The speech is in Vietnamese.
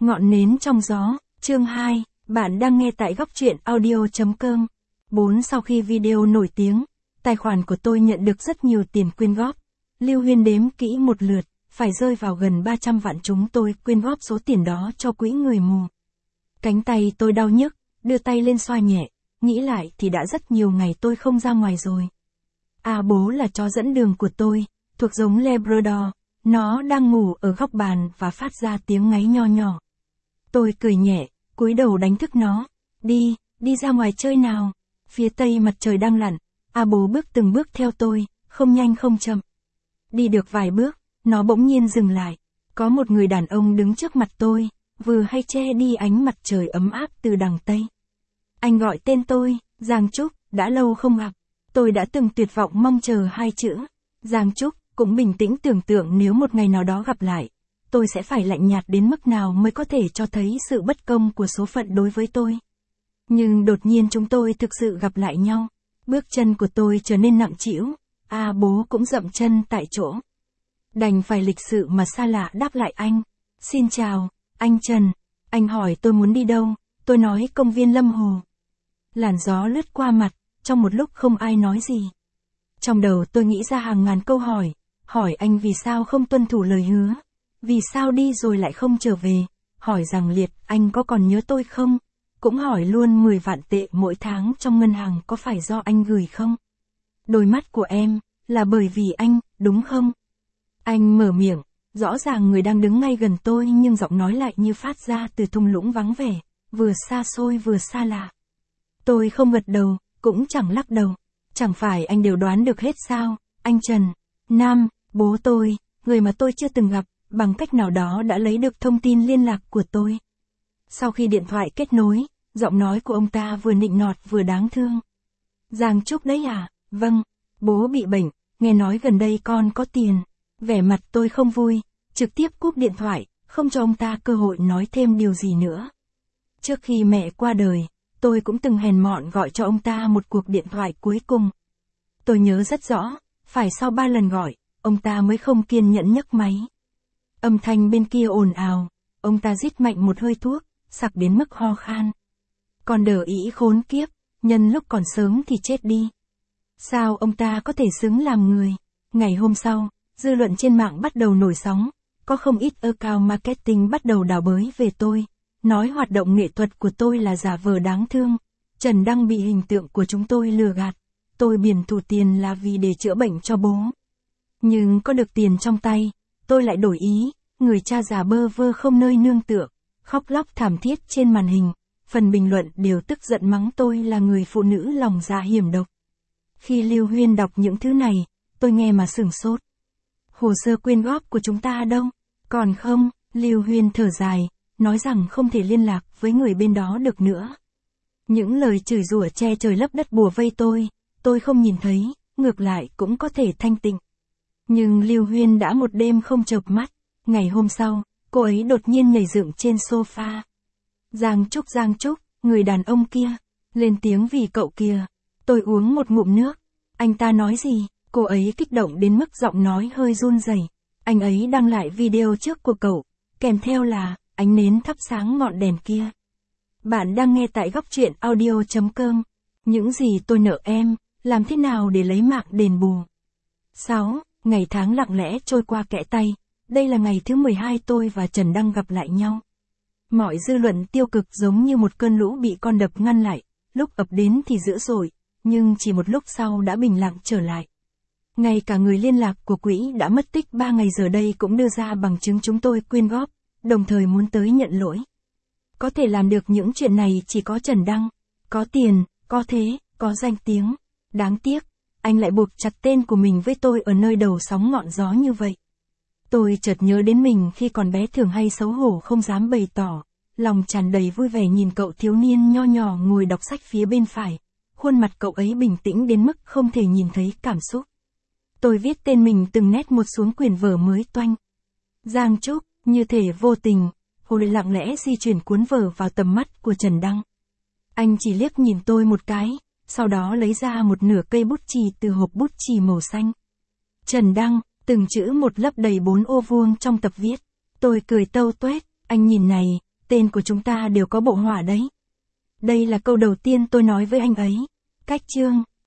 Ngọn nến trong gió, chương 2, bạn đang nghe tại góc truyện audio.com. 4. Sau khi video nổi tiếng, tài khoản của tôi nhận được rất nhiều tiền quyên góp. Lưu Huyên đếm kỹ một lượt, phải rơi vào gần 300 vạn chúng tôi quyên góp số tiền đó cho quỹ người mù. Cánh tay tôi đau nhức, đưa tay lên xoa nhẹ, nghĩ lại thì đã rất nhiều ngày tôi không ra ngoài rồi. Bố là chó dẫn đường của tôi, thuộc giống Labrador, nó đang ngủ ở góc bàn và phát ra tiếng ngáy nho nhỏ. Tôi cười nhẹ, cúi đầu đánh thức nó. Đi ra ngoài chơi nào. Phía tây mặt trời đang lặn, bố bước từng bước theo tôi, không nhanh không chậm. Đi được vài bước, nó bỗng nhiên dừng lại. Có một người đàn ông đứng trước mặt tôi, vừa hay che đi ánh mặt trời ấm áp từ đằng tây. Anh gọi tên tôi, Giang Trúc, đã lâu không gặp. Tôi đã từng tuyệt vọng mong chờ hai chữ. Giang Trúc, cũng bình tĩnh tưởng tượng nếu một ngày nào đó gặp lại, tôi sẽ phải lạnh nhạt đến mức nào mới có thể cho thấy sự bất công của số phận đối với tôi. Nhưng đột nhiên chúng tôi thực sự gặp lại nhau. Bước chân của tôi trở nên nặng trĩu, bố cũng dậm chân tại chỗ. Đành phải lịch sự mà xa lạ đáp lại anh. Xin chào, anh Trần. Anh hỏi tôi muốn đi đâu, tôi nói công viên Lâm Hồ. Làn gió lướt qua mặt, trong một lúc không ai nói gì. Trong đầu tôi nghĩ ra hàng ngàn câu hỏi anh vì sao không tuân thủ lời hứa, vì sao đi rồi lại không trở về, hỏi rằng liệt anh có còn nhớ tôi không, cũng hỏi luôn 10 vạn tệ mỗi tháng trong ngân hàng có phải do anh gửi không. Đôi mắt của em, là bởi vì anh, đúng không? Anh mở miệng, rõ ràng người đang đứng ngay gần tôi nhưng giọng nói lại như phát ra từ thung lũng vắng vẻ, vừa xa xôi vừa xa lạ. Tôi không gật đầu, cũng chẳng lắc đầu. Chẳng phải anh đều đoán được hết sao, anh Trần. Nam, bố tôi, người mà tôi chưa từng gặp, bằng cách nào đó đã lấy được thông tin liên lạc của tôi. Sau khi điện thoại kết nối, giọng nói của ông ta vừa nịnh nọt vừa đáng thương. Giang Trúc đấy à? Vâng, bố bị bệnh, nghe nói gần đây con có tiền. Vẻ mặt tôi không vui, trực tiếp cúp điện thoại, không cho ông ta cơ hội nói thêm điều gì nữa. Trước khi mẹ qua đời, tôi cũng từng hèn mọn gọi cho ông ta một cuộc điện thoại cuối cùng. Tôi nhớ rất rõ, phải sau 3 lần gọi, ông ta mới không kiên nhẫn nhấc máy. Âm thanh bên kia ồn ào, ông ta rít mạnh một hơi thuốc, sặc đến mức ho khan. Còn đờ ý khốn kiếp, nhân lúc còn sớm thì chết đi. Sao ông ta có thể xứng làm người? Ngày hôm sau, dư luận trên mạng bắt đầu nổi sóng, có không ít account marketing bắt đầu đào bới về tôi. Nói hoạt động nghệ thuật của tôi là giả vờ đáng thương. Trần Đăng bị hình tượng của chúng tôi lừa gạt. Tôi biển thủ tiền là vì để chữa bệnh cho bố. Nhưng có được tiền trong tay, tôi lại đổi ý. Người cha già bơ vơ không nơi nương tựa, khóc lóc thảm thiết trên màn hình. Phần bình luận đều tức giận mắng tôi là người phụ nữ lòng dạ hiểm độc. Khi Lưu Huyên đọc những thứ này, tôi nghe mà sửng sốt. Hồ sơ quyên góp của chúng ta đâu? Còn không, Lưu Huyên thở dài, nói rằng không thể liên lạc với người bên đó được nữa. Những lời chửi rủa che trời lấp đất bùa vây tôi không nhìn thấy, ngược lại cũng có thể thanh tịnh. Nhưng Lưu Huyên đã một đêm không chợp mắt, ngày hôm sau, cô ấy đột nhiên nhảy dựng trên sofa. Giang Trúc, người đàn ông kia, lên tiếng vì cậu kìa. Tôi uống một ngụm nước. Anh ta nói gì? Cô ấy kích động đến mức giọng nói hơi run rẩy. Anh ấy đăng lại video trước của cậu, kèm theo là ánh nến thắp sáng ngọn đèn kia. Bạn đang nghe tại góc truyện audio.com. Những gì tôi nợ em, làm thế nào để lấy mạng đền bù. 6. Ngày tháng lặng lẽ trôi qua kẽ tay. Đây là ngày thứ 12 tôi và Trần Đăng gặp lại nhau. Mọi dư luận tiêu cực giống như một cơn lũ bị con đập ngăn lại, lúc ập đến thì dữ dội, nhưng chỉ một lúc sau đã bình lặng trở lại. Ngay cả người liên lạc của quỹ đã mất tích 3 ngày giờ đây cũng đưa ra bằng chứng chúng tôi quyên góp, đồng thời muốn tới nhận lỗi. Có thể làm được những chuyện này chỉ có Trần Đăng, có tiền, có thế, có danh tiếng. Đáng tiếc, anh lại buộc chặt tên của mình với tôi ở nơi đầu sóng ngọn gió như vậy. Tôi chợt nhớ đến mình khi còn bé thường hay xấu hổ không dám bày tỏ, lòng tràn đầy vui vẻ nhìn cậu thiếu niên nho nhỏ ngồi đọc sách phía bên phải. Khuôn mặt cậu ấy bình tĩnh đến mức không thể nhìn thấy cảm xúc. Tôi viết tên mình từng nét một xuống quyển vở mới toanh. Giang Trúc, như thể vô tình, hồi lặng lẽ di chuyển cuốn vở vào tầm mắt của Trần Đăng. Anh chỉ liếc nhìn tôi một cái, sau đó lấy ra một nửa cây bút chì từ hộp bút chì màu xanh. Trần Đăng, từng chữ một lấp đầy 4 ô vuông trong tập viết. Tôi cười tâu tuét, anh nhìn này, tên của chúng ta đều có bộ hỏa đấy. Đây là câu đầu tiên tôi nói với anh ấy. Cách chương